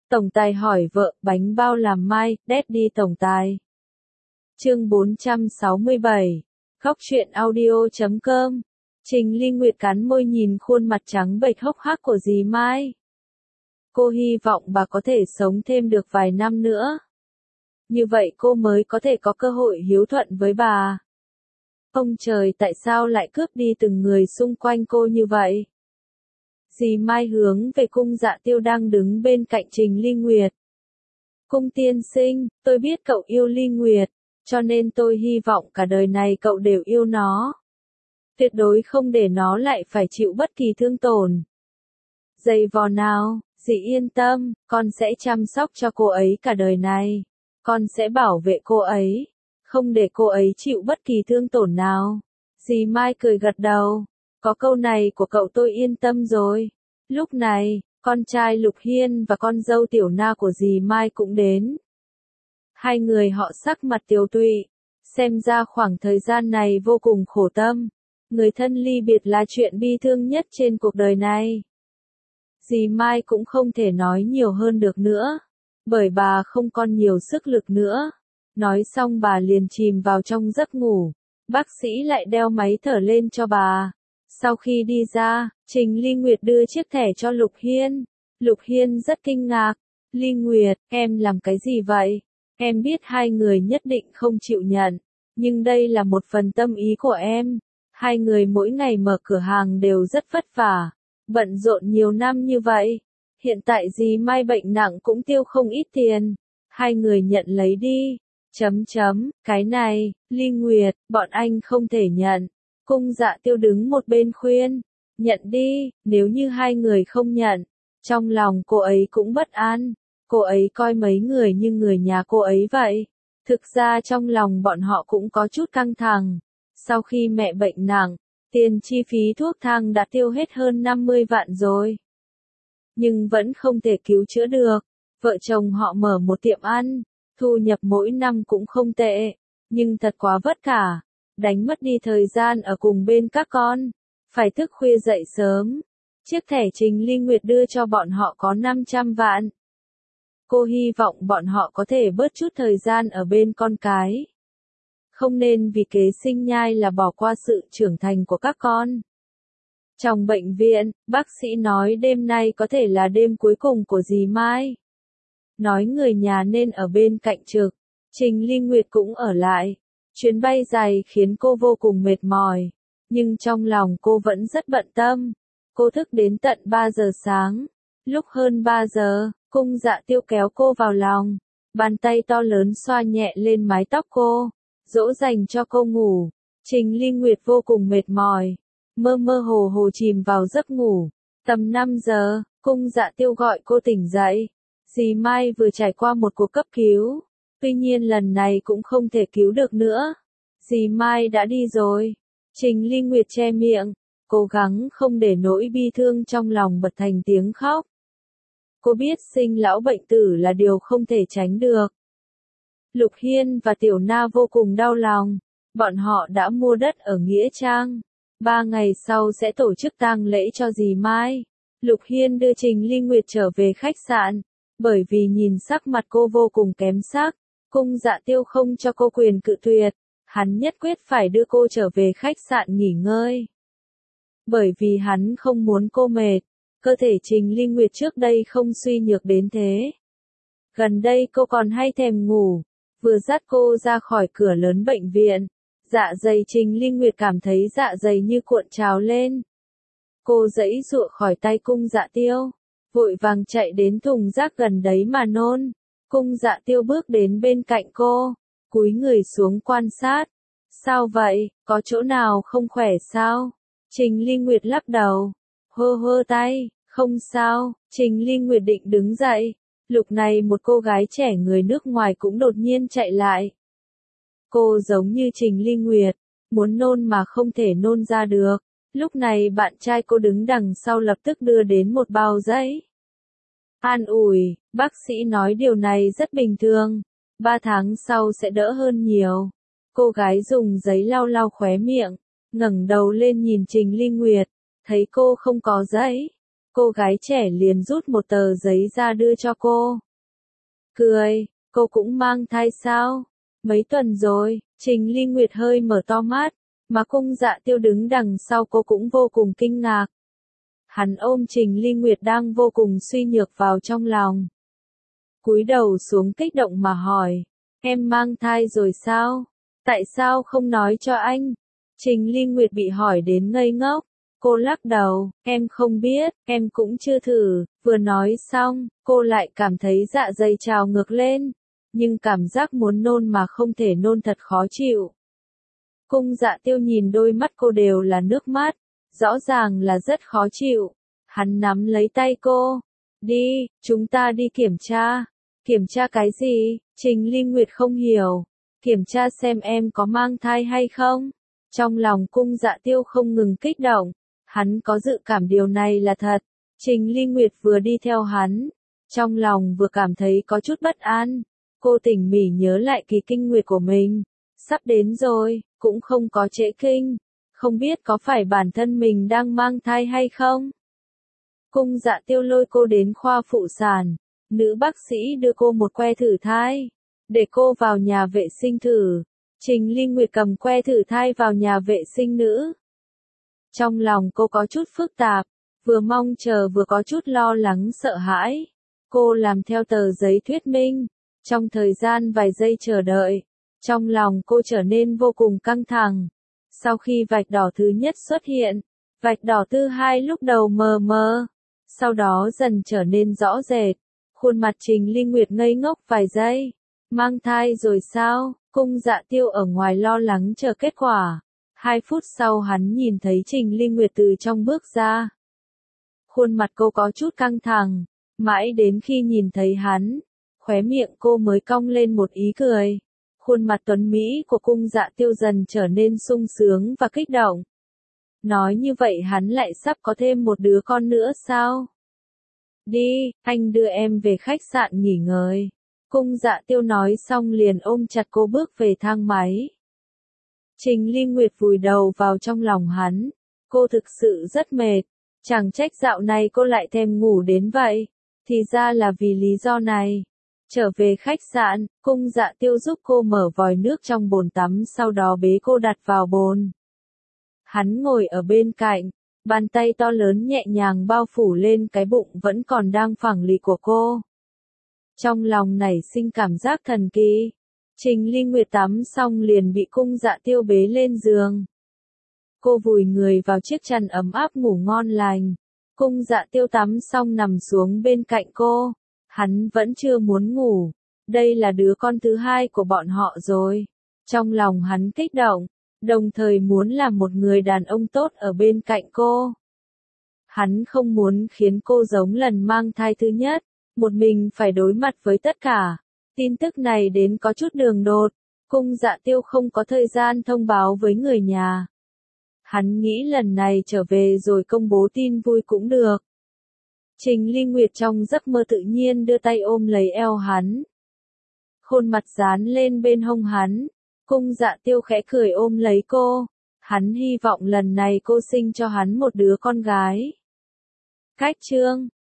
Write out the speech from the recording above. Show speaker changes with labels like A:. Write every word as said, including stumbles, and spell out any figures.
A: Tổng tài hỏi vợ, bánh bao làm mai, Daddy tổng tài. Chương bốn trăm sáu mươi bảy. Góc truyện audio chấm com. Trình Ly Nguyệt cắn môi nhìn khuôn mặt trắng bệch hốc hác của dì Mai. Cô hy vọng bà có thể sống thêm được vài năm nữa. Như vậy cô mới có thể có cơ hội hiếu thuận với bà. Ông trời, tại sao lại cướp đi từng người xung quanh cô như vậy? Dì Mai hướng về Cung Dạ Tiêu đang đứng bên cạnh Trình Ly Nguyệt. Cung tiên sinh, tôi biết cậu yêu Ly Nguyệt, cho nên tôi hy vọng cả đời này cậu đều yêu nó. Tuyệt đối không để nó lại phải chịu bất kỳ thương tổn. Dày vò nào, dì yên tâm, con sẽ chăm sóc cho cô ấy cả đời này. Con sẽ bảo vệ cô ấy, không để cô ấy chịu bất kỳ thương tổn nào. Dì Mai cười gật đầu. Có câu này của cậu tôi yên tâm rồi. Lúc này, con trai Lục Hiên và con dâu Tiểu Na của dì Mai cũng đến. Hai người họ sắc mặt tiều tụy, xem ra khoảng thời gian này vô cùng khổ tâm. Người thân ly biệt là chuyện bi thương nhất trên cuộc đời này. Dì Mai cũng không thể nói nhiều hơn được nữa, bởi bà không còn nhiều sức lực nữa. Nói xong bà liền chìm vào trong giấc ngủ. Bác sĩ lại đeo máy thở lên cho bà. Sau khi đi ra, Trình Ly Nguyệt đưa chiếc thẻ cho Lục Hiên. Lục Hiên rất kinh ngạc. Ly Nguyệt, em làm cái gì vậy? Em biết hai người nhất định không chịu nhận, nhưng đây là một phần tâm ý của em. Hai người mỗi ngày mở cửa hàng đều rất vất vả, bận rộn nhiều năm như vậy. Hiện tại dì Mai bệnh nặng cũng tiêu không ít tiền. Hai người nhận lấy đi. Chấm chấm, cái này, Ly Nguyệt, bọn anh không thể nhận. Cung Dạ Tiêu đứng một bên khuyên, nhận đi, nếu như hai người không nhận. Trong lòng cô ấy cũng bất an, cô ấy coi mấy người như người nhà cô ấy vậy. Thực ra trong lòng bọn họ cũng có chút căng thẳng. Sau khi mẹ bệnh nặng, tiền chi phí thuốc thang đã tiêu hết hơn năm mươi vạn rồi. Nhưng vẫn không thể cứu chữa được. Vợ chồng họ mở một tiệm ăn, thu nhập mỗi năm cũng không tệ, nhưng thật quá vất vả. Đánh mất đi thời gian ở cùng bên các con, phải thức khuya dậy sớm. Chiếc thẻ Trình Ly Nguyệt đưa cho bọn họ có năm trăm vạn. Cô hy vọng bọn họ có thể bớt chút thời gian ở bên con cái. Không nên vì kế sinh nhai là bỏ qua sự trưởng thành của các con. Trong bệnh viện, bác sĩ nói đêm nay có thể là đêm cuối cùng của dì Mai. Nói người nhà nên ở bên cạnh trực. Trình Ly Nguyệt cũng ở lại. Chuyến bay dài khiến cô vô cùng mệt mỏi, nhưng trong lòng cô vẫn rất bận tâm. Cô thức đến tận ba giờ sáng. Lúc hơn ba giờ, Cung Dạ Tiêu kéo cô vào lòng. Bàn tay to lớn xoa nhẹ lên mái tóc cô, dỗ dành cho cô ngủ. Trình Ly Nguyệt vô cùng mệt mỏi, mơ mơ hồ hồ chìm vào giấc ngủ. Tầm năm giờ, Cung Dạ Tiêu gọi cô tỉnh dậy. Dì Mai vừa trải qua một cuộc cấp cứu. Tuy nhiên lần này cũng không thể cứu được nữa. Dì Mai đã đi rồi. Trình Ly Nguyệt che miệng, cố gắng không để nỗi bi thương trong lòng bật thành tiếng khóc. Cô biết sinh lão bệnh tử là điều không thể tránh được. Lục Hiên và Tiểu Na vô cùng đau lòng. Bọn họ đã mua đất ở Nghĩa Trang. Ba ngày sau sẽ tổ chức tang lễ cho dì Mai. Lục Hiên đưa Trình Ly Nguyệt trở về khách sạn. Bởi vì nhìn sắc mặt cô vô cùng kém sắc, Cung Dạ Tiêu không cho cô quyền cự tuyệt. Hắn nhất quyết phải đưa cô trở về khách sạn nghỉ ngơi. Bởi vì hắn không muốn cô mệt. Cơ thể Trình Ly Nguyệt trước đây không suy nhược đến thế. Gần đây cô còn hay thèm ngủ. Vừa dắt cô ra khỏi cửa lớn bệnh viện, dạ dày Trình Ly Nguyệt cảm thấy dạ dày như cuộn trào lên. Cô giãy giụa khỏi tay Cung Dạ Tiêu, vội vàng chạy đến thùng rác gần đấy mà nôn. Cung Dạ Tiêu bước đến bên cạnh cô, cúi người xuống quan sát. Sao vậy, có chỗ nào không khỏe sao? Trình Ly Nguyệt lắc đầu, hơ hơ tay, không sao. Trình Ly Nguyệt định đứng dậy. Lúc này một cô gái trẻ người nước ngoài cũng đột nhiên chạy lại. Cô giống như Trình Ly Nguyệt, muốn nôn mà không thể nôn ra được. Lúc này bạn trai cô đứng đằng sau lập tức đưa đến một bao giấy. An ủi, bác sĩ nói điều này rất bình thường. Ba tháng sau sẽ đỡ hơn nhiều. Cô gái dùng giấy lau lau khóe miệng, ngẩng đầu lên nhìn Trình Ly Nguyệt, thấy cô không có giấy. Cô gái trẻ liền rút một tờ giấy ra đưa cho cô. Cười, cô cũng mang thai sao? Mấy tuần rồi, Trình Ly Nguyệt hơi mở to mắt, mà Cung Dạ Tiêu đứng đằng sau cô cũng vô cùng kinh ngạc. Hắn ôm Trình Ly Nguyệt đang vô cùng suy nhược vào trong lòng. Cúi đầu xuống kích động mà hỏi, em mang thai rồi sao? Tại sao không nói cho anh? Trình Ly Nguyệt bị hỏi đến ngây ngốc. Cô lắc đầu, em không biết, em cũng chưa thử. Vừa nói xong, cô lại cảm thấy dạ dày trào ngược lên. Nhưng cảm giác muốn nôn mà không thể nôn thật khó chịu. Cung Dạ Tiêu nhìn đôi mắt cô đều là nước mắt. Rõ ràng là rất khó chịu. Hắn nắm lấy tay cô. Đi, chúng ta đi kiểm tra. Kiểm tra cái gì? Trình Ly Nguyệt không hiểu. Kiểm tra xem em có mang thai hay không? Trong lòng Cung Dạ Tiêu không ngừng kích động. Hắn có dự cảm điều này là thật. Trình Ly Nguyệt vừa đi theo hắn. Trong lòng vừa cảm thấy có chút bất an. Cô tỉ mỉ nhớ lại kỳ kinh nguyệt của mình. Sắp đến rồi, cũng không có trễ kinh. Không biết có phải bản thân mình đang mang thai hay không? Cung Dạ Tiêu lôi cô đến khoa phụ sản. Nữ bác sĩ đưa cô một que thử thai. Để cô vào nhà vệ sinh thử. Trình Ly Nguyệt cầm que thử thai vào nhà vệ sinh nữ. Trong lòng cô có chút phức tạp. Vừa mong chờ vừa có chút lo lắng sợ hãi. Cô làm theo tờ giấy thuyết minh. Trong thời gian vài giây chờ đợi. Trong lòng cô trở nên vô cùng căng thẳng. Sau khi vạch đỏ thứ nhất xuất hiện. Vạch đỏ thứ hai lúc đầu mờ mờ. Sau đó dần trở nên rõ rệt. Khuôn mặt Trình Ly Nguyệt ngây ngốc vài giây. Mang thai rồi sao? Cung Dạ Tiêu ở ngoài lo lắng chờ kết quả. Hai phút sau hắn nhìn thấy Trình Ly Nguyệt từ trong bước ra. Khuôn mặt cô có chút căng thẳng. Mãi đến khi nhìn thấy hắn. Khóe miệng cô mới cong lên một ý cười. Khuôn mặt tuấn Mỹ của Cung Dạ Tiêu dần trở nên sung sướng và kích động. Nói như vậy hắn lại sắp có thêm một đứa con nữa sao? Đi, anh đưa em về khách sạn nghỉ ngơi. Cung Dạ Tiêu nói xong liền ôm chặt cô bước về thang máy. Trình Ly Nguyệt vùi đầu vào trong lòng hắn. Cô thực sự rất mệt. Chẳng trách dạo này cô lại thèm ngủ đến vậy. Thì ra là vì lý do này. Trở về khách sạn, Cung Dạ Tiêu giúp cô mở vòi nước trong bồn tắm sau đó bế cô đặt vào bồn. Hắn ngồi ở bên cạnh, bàn tay to lớn nhẹ nhàng bao phủ lên cái bụng vẫn còn đang phẳng lì của cô. Trong lòng nảy sinh cảm giác thần kỳ. Trình Ly Nguyệt tắm xong liền bị Cung Dạ Tiêu bế lên giường. Cô vùi người vào chiếc chăn ấm áp ngủ ngon lành. Cung Dạ Tiêu tắm xong nằm xuống bên cạnh cô. Hắn vẫn chưa muốn ngủ. Đây là đứa con thứ hai của bọn họ rồi. Trong lòng hắn kích động, đồng thời muốn làm một người đàn ông tốt ở bên cạnh cô. Hắn không muốn khiến cô giống lần mang thai thứ nhất, một mình phải đối mặt với tất cả. Tin tức này đến có chút đường đột, Cung Dạ Tiêu không có thời gian thông báo với người nhà. Hắn nghĩ lần này trở về rồi công bố tin vui cũng được. Trình Ly Nguyệt trong giấc mơ tự nhiên đưa tay ôm lấy eo hắn. Khuôn mặt dán lên bên hông hắn. Cung Dạ Tiêu khẽ cười ôm lấy cô. Hắn hy vọng lần này cô sinh cho hắn một đứa con gái. Cách chương